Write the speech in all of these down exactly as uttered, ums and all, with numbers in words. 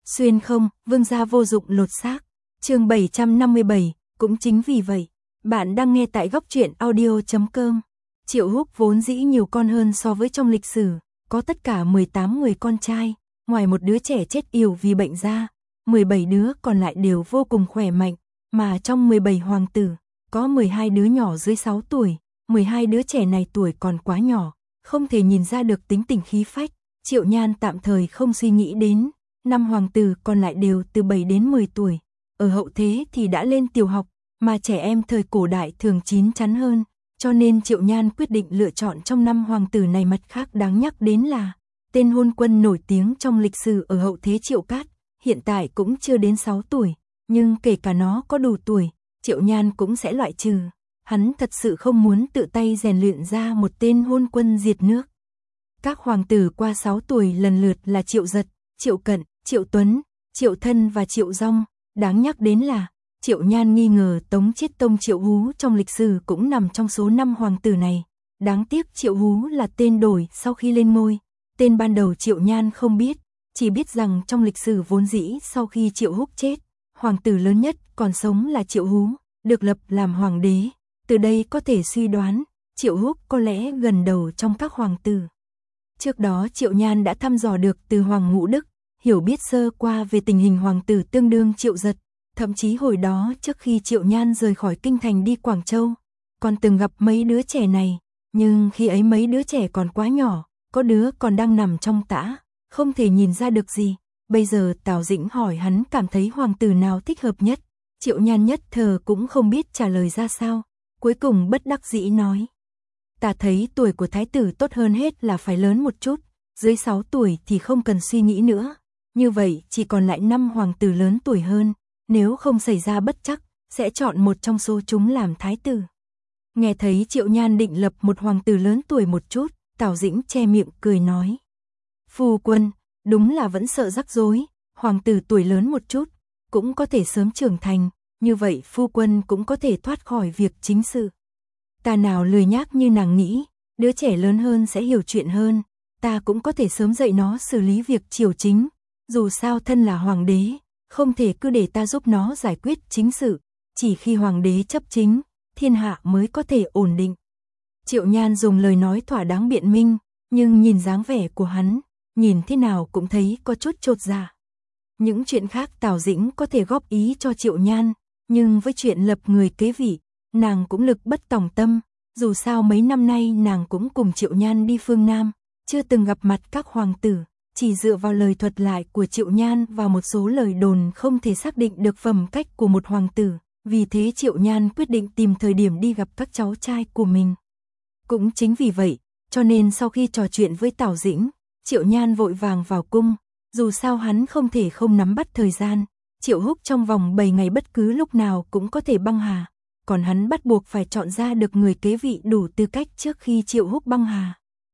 Xuyên không, vương gia vô dụng lột xác. Chương bảy trăm năm mươi bảy, cũng chính vì vậy, bạn đang nghe tại góc truyện audio chấm com. Triệu Húc vốn dĩ nhiều con hơn so với trong lịch sử, có tất cả mười tám người con trai, ngoài một đứa trẻ chết yểu vì bệnh ra, mười bảy đứa còn lại đều vô cùng khỏe mạnh, mà trong mười bảy hoàng tử, có mười hai đứa nhỏ dưới sáu tuổi, mười hai đứa trẻ này tuổi còn quá nhỏ, không thể nhìn ra được tính tình khí phách. Triệu Nhan tạm thời không suy nghĩ đến, năm hoàng tử còn lại đều từ bảy đến mười tuổi, ở hậu thế thì đã lên tiểu học, mà trẻ em thời cổ đại thường chín chắn hơn, cho nên Triệu Nhan quyết định lựa chọn trong năm hoàng tử này. Mặt khác đáng nhắc đến là, tên hôn quân nổi tiếng trong lịch sử ở hậu thế Triệu Cát, hiện tại cũng chưa đến sáu tuổi, nhưng kể cả nó có đủ tuổi, Triệu Nhan cũng sẽ loại trừ. Hắn thật sự không muốn tự tay rèn luyện ra một tên hôn quân diệt nước. Các hoàng tử qua sáu tuổi lần lượt là Triệu Giật, Triệu Cận, Triệu Tuấn, Triệu Thân và Triệu Dong. Đáng nhắc đến là, Triệu Nhan nghi ngờ Tống Chiết Tông Triệu Hú trong lịch sử cũng nằm trong số năm hoàng tử này. Đáng tiếc Triệu Hú là tên đổi sau khi lên ngôi, tên ban đầu Triệu Nhan không biết, chỉ biết rằng trong lịch sử vốn dĩ sau khi Triệu Húc chết, hoàng tử lớn nhất còn sống là Triệu Hú, được lập làm hoàng đế. Từ đây có thể suy đoán, Triệu Húc có lẽ gần đầu trong các hoàng tử. Trước đó Triệu Nhan đã thăm dò được từ Hoàng Ngũ Đức, hiểu biết sơ qua về tình hình hoàng tử tương đương Triệu Giật, thậm chí hồi đó trước khi Triệu Nhan rời khỏi kinh thành đi Quảng Châu, còn từng gặp mấy đứa trẻ này, nhưng khi ấy mấy đứa trẻ còn quá nhỏ, có đứa còn đang nằm trong tã, không thể nhìn ra được gì. Bây giờ Tào Dĩnh hỏi hắn cảm thấy hoàng tử nào thích hợp nhất, Triệu Nhan nhất thời cũng không biết trả lời ra sao, cuối cùng bất đắc dĩ nói: ta thấy tuổi của thái tử tốt hơn hết là phải lớn một chút, dưới sáu tuổi thì không cần suy nghĩ nữa, như vậy chỉ còn lại năm hoàng tử lớn tuổi hơn, nếu không xảy ra bất trắc, sẽ chọn một trong số chúng làm thái tử. Nghe thấy Triệu Nhan định lập một hoàng tử lớn tuổi một chút, Tào Dĩnh che miệng cười nói: phu quân, đúng là vẫn sợ rắc rối, hoàng tử tuổi lớn một chút, cũng có thể sớm trưởng thành, như vậy phu quân cũng có thể thoát khỏi việc chính sự. Ta nào lười nhác như nàng nghĩ, đứa trẻ lớn hơn sẽ hiểu chuyện hơn, ta cũng có thể sớm dạy nó xử lý việc triều chính, dù sao thân là hoàng đế, không thể cứ để ta giúp nó giải quyết chính sự, chỉ khi hoàng đế chấp chính, thiên hạ mới có thể ổn định. Triệu Nhan dùng lời nói thỏa đáng biện minh, nhưng nhìn dáng vẻ của hắn, nhìn thế nào cũng thấy có chút chột dạ. Những chuyện khác Tào Dĩnh có thể góp ý cho Triệu Nhan, nhưng với chuyện lập người kế vị, nàng cũng lực bất tòng tâm, dù sao mấy năm nay nàng cũng cùng Triệu Nhan đi phương Nam, chưa từng gặp mặt các hoàng tử, chỉ dựa vào lời thuật lại của Triệu Nhan và một số lời đồn không thể xác định được phẩm cách của một hoàng tử, vì thế Triệu Nhan quyết định tìm thời điểm đi gặp các cháu trai của mình. Cũng chính vì vậy, cho nên sau khi trò chuyện với Tào Dĩnh, Triệu Nhan vội vàng vào cung, dù sao hắn không thể không nắm bắt thời gian, Triệu Húc trong vòng bảy ngày bất cứ lúc nào cũng có thể băng hà, còn hắn bắt buộc phải chọn ra được người kế vị đủ tư cách trước khi Triệu Húc băng hà.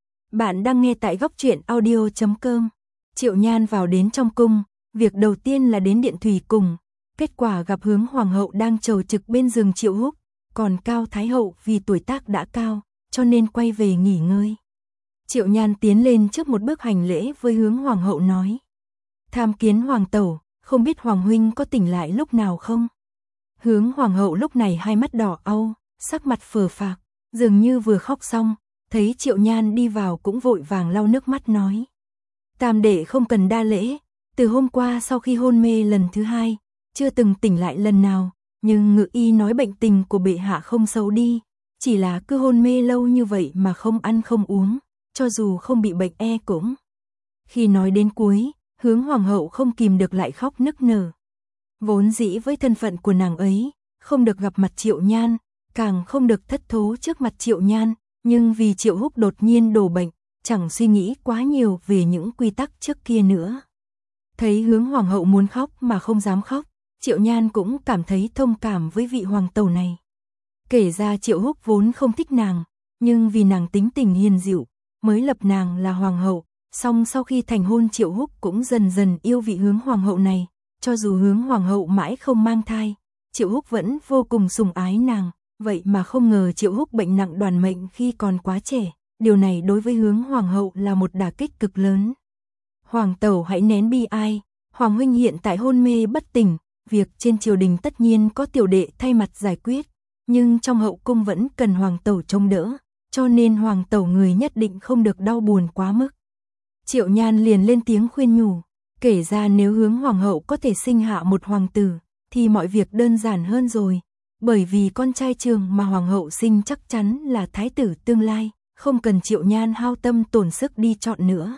Bạn đang nghe tại góc truyện audio chấm com. Triệu Nhan vào đến trong cung, việc đầu tiên là đến điện thủy cùng, kết quả gặp Hướng Hoàng hậu đang chầu trực bên giường Triệu Húc, còn Cao Thái hậu vì tuổi tác đã cao, cho nên quay về nghỉ ngơi. Triệu Nhan tiến lên trước một bước hành lễ với Hướng Hoàng hậu nói: tham kiến hoàng tẩu, không biết hoàng huynh có tỉnh lại lúc nào không? Hướng Hoàng hậu lúc này hai mắt đỏ au, sắc mặt phờ phạc, dường như vừa khóc xong, thấy Triệu Nhan đi vào cũng vội vàng lau nước mắt nói: tam đệ không cần đa lễ, từ hôm qua sau khi hôn mê lần thứ hai, chưa từng tỉnh lại lần nào, nhưng ngự y nói bệnh tình của bệ hạ không xấu đi, chỉ là cứ hôn mê lâu như vậy mà không ăn không uống, cho dù không bị bệnh e cũng. Khi nói đến cuối, Hướng Hoàng hậu không kìm được lại khóc nức nở. Vốn dĩ với thân phận của nàng ấy, không được gặp mặt Triệu Nhan, càng không được thất thố trước mặt Triệu Nhan, nhưng vì Triệu Húc đột nhiên đổ bệnh, chẳng suy nghĩ quá nhiều về những quy tắc trước kia nữa. Thấy Hướng Hoàng hậu muốn khóc mà không dám khóc, Triệu Nhan cũng cảm thấy thông cảm với vị hoàng tẩu này. Kể ra Triệu Húc vốn không thích nàng, nhưng vì nàng tính tình hiền dịu, mới lập nàng là hoàng hậu, song sau khi thành hôn Triệu Húc cũng dần dần yêu vị Hướng Hoàng hậu này, cho dù Hướng Hoàng hậu mãi không mang thai, Triệu Húc vẫn vô cùng sủng ái nàng, vậy mà không ngờ Triệu Húc bệnh nặng đoàn mệnh khi còn quá trẻ, điều này đối với Hướng Hoàng hậu là một đả kích cực lớn. Hoàng tẩu hãy nén bi ai, Hoàng huynh hiện tại hôn mê bất tỉnh, việc trên triều đình tất nhiên có tiểu đệ thay mặt giải quyết, nhưng trong hậu cung vẫn cần hoàng tẩu trông đỡ, cho nên hoàng tẩu người nhất định không được đau buồn quá mức. Triệu Nhan liền lên tiếng khuyên nhủ, kể ra nếu hướng hoàng hậu có thể sinh hạ một hoàng tử, thì mọi việc đơn giản hơn rồi, bởi vì con trai trường mà hoàng hậu sinh chắc chắn là thái tử tương lai, không cần Triệu Nhan hao tâm tổn sức đi chọn nữa.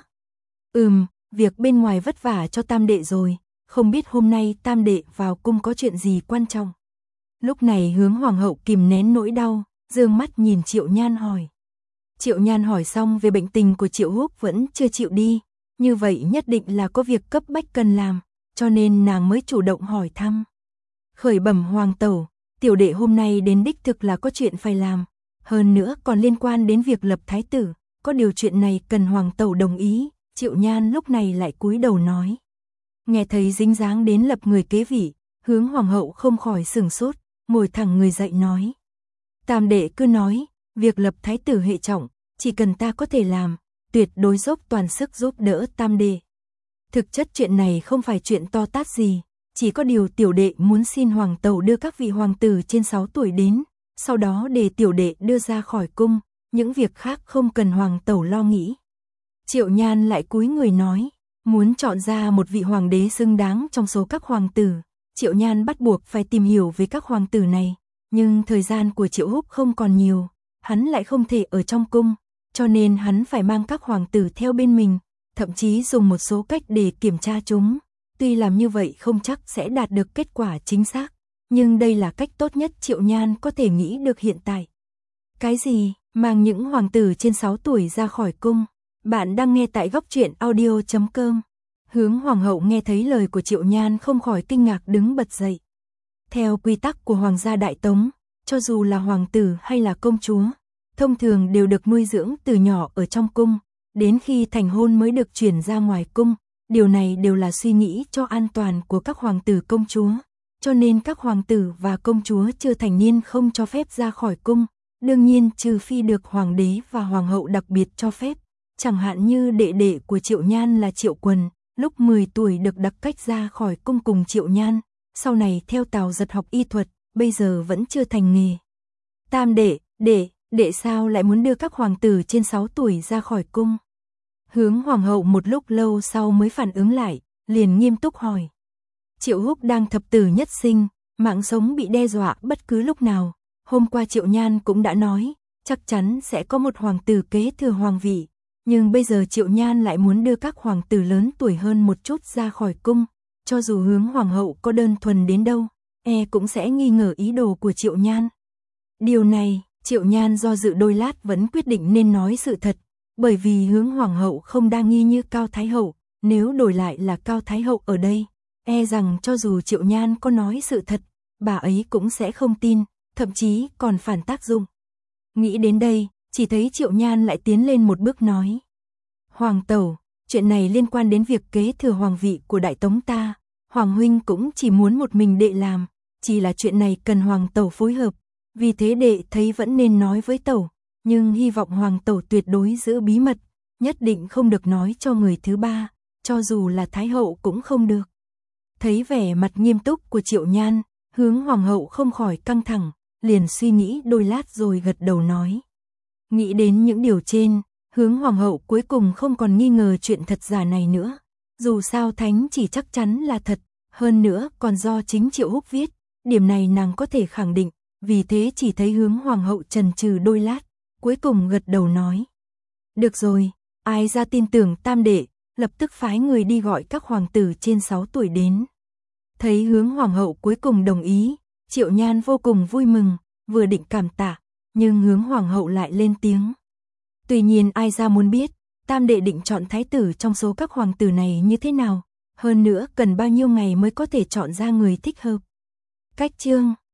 Ừm, việc bên ngoài vất vả cho tam đệ rồi, không biết hôm nay tam đệ vào cung có chuyện gì quan trọng. Lúc này hướng hoàng hậu kìm nén nỗi đau, dương mắt nhìn Triệu Nhan hỏi. Triệu Nhan hỏi xong về bệnh tình của Triệu Húc vẫn chưa chịu đi, như vậy nhất định là có việc cấp bách cần làm, cho nên nàng mới chủ động hỏi thăm. Khởi bẩm hoàng tẩu, tiểu đệ hôm nay đến đích thực là có chuyện phải làm, hơn nữa còn liên quan đến việc lập thái tử, có điều chuyện này cần hoàng tẩu đồng ý. Triệu Nhan lúc này lại cúi đầu nói. Nghe thấy dính dáng đến lập người kế vị, hướng hoàng hậu không khỏi sửng sốt, ngồi thẳng người dậy nói. Tam đệ cứ nói, việc lập thái tử hệ trọng, chỉ cần ta có thể làm, tuyệt đối dốc toàn sức giúp đỡ tam đệ. Thực chất chuyện này không phải chuyện to tát gì, chỉ có điều tiểu đệ muốn xin hoàng tẩu đưa các vị hoàng tử trên sáu tuổi đến, sau đó để tiểu đệ đưa ra khỏi cung, những việc khác không cần hoàng tẩu lo nghĩ. Triệu Nhan lại cúi người nói, muốn chọn ra một vị hoàng đế xứng đáng trong số các hoàng tử, Triệu Nhan bắt buộc phải tìm hiểu về các hoàng tử này, nhưng thời gian của Triệu Húc không còn nhiều, hắn lại không thể ở trong cung, cho nên hắn phải mang các hoàng tử theo bên mình, thậm chí dùng một số cách để kiểm tra chúng. Tuy làm như vậy không chắc sẽ đạt được kết quả chính xác, nhưng đây là cách tốt nhất Triệu Nhan có thể nghĩ được hiện tại. Cái gì? Mang những hoàng tử trên sáu tuổi ra khỏi cung? Bạn đang nghe tại góc truyện audio chấm com. Hướng hoàng hậu nghe thấy lời của Triệu Nhan không khỏi kinh ngạc đứng bật dậy. Theo quy tắc của hoàng gia Đại Tống, cho dù là hoàng tử hay là công chúa, thông thường đều được nuôi dưỡng từ nhỏ ở trong cung, đến khi thành hôn mới được chuyển ra ngoài cung. Điều này đều là suy nghĩ cho an toàn của các hoàng tử công chúa, cho nên các hoàng tử và công chúa chưa thành niên không cho phép ra khỏi cung, đương nhiên trừ phi được hoàng đế và hoàng hậu đặc biệt cho phép. Chẳng hạn như đệ đệ của Triệu Nhan là Triệu Quần, lúc mười tuổi được đặc cách ra khỏi cung cùng Triệu Nhan, sau này theo Tào Giật học y thuật, bây giờ vẫn chưa thành nghề. Tam đệ, đệ, đệ sao lại muốn đưa các hoàng tử trên sáu tuổi ra khỏi cung? Hướng hoàng hậu một lúc lâu sau mới phản ứng lại, liền nghiêm túc hỏi. Triệu Húc đang thập tử nhất sinh, mạng sống bị đe dọa bất cứ lúc nào, hôm qua Triệu Nhan cũng đã nói, chắc chắn sẽ có một hoàng tử kế thừa hoàng vị. Nhưng bây giờ Triệu Nhan lại muốn đưa các hoàng tử lớn tuổi hơn một chút ra khỏi cung, cho dù hướng hoàng hậu có đơn thuần đến đâu, e cũng sẽ nghi ngờ ý đồ của Triệu Nhan. Điều này, Triệu Nhan do dự đôi lát vẫn quyết định nên nói sự thật, bởi vì hướng hoàng hậu không đa nghi như Cao Thái Hậu, nếu đổi lại là Cao Thái Hậu ở đây, e rằng cho dù Triệu Nhan có nói sự thật, bà ấy cũng sẽ không tin, thậm chí còn phản tác dụng. Nghĩ đến đây, chỉ thấy Triệu Nhan lại tiến lên một bước nói. Hoàng tẩu, chuyện này liên quan đến việc kế thừa hoàng vị của Đại Tống ta, Hoàng huynh cũng chỉ muốn một mình đệ làm, chỉ là chuyện này cần hoàng tẩu phối hợp, vì thế đệ thấy vẫn nên nói với tẩu, nhưng hy vọng hoàng tẩu tuyệt đối giữ bí mật, nhất định không được nói cho người thứ ba, cho dù là Thái hậu cũng không được. Thấy vẻ mặt nghiêm túc của Triệu Nhan, hướng hoàng hậu không khỏi căng thẳng, liền suy nghĩ đôi lát rồi gật đầu nói. Nghĩ đến những điều trên, hướng hoàng hậu cuối cùng không còn nghi ngờ chuyện thật giả này nữa. Dù sao thánh chỉ chắc chắn là thật, hơn nữa còn do chính Triệu Húc viết, điểm này nàng có thể khẳng định, vì thế chỉ thấy hướng hoàng hậu chần chừ đôi lát, cuối cùng gật đầu nói. Được rồi, ai ra tin tưởng tam đệ, lập tức phái người đi gọi các hoàng tử trên sáu tuổi đến. Thấy hướng hoàng hậu cuối cùng đồng ý, Triệu Nhan vô cùng vui mừng, vừa định cảm tạ, nhưng hướng hoàng hậu lại lên tiếng. Tuy nhiên ai ra muốn biết, tam đệ định chọn thái tử trong số các hoàng tử này như thế nào, hơn nữa cần bao nhiêu ngày mới có thể chọn ra người thích hợp. Cách chương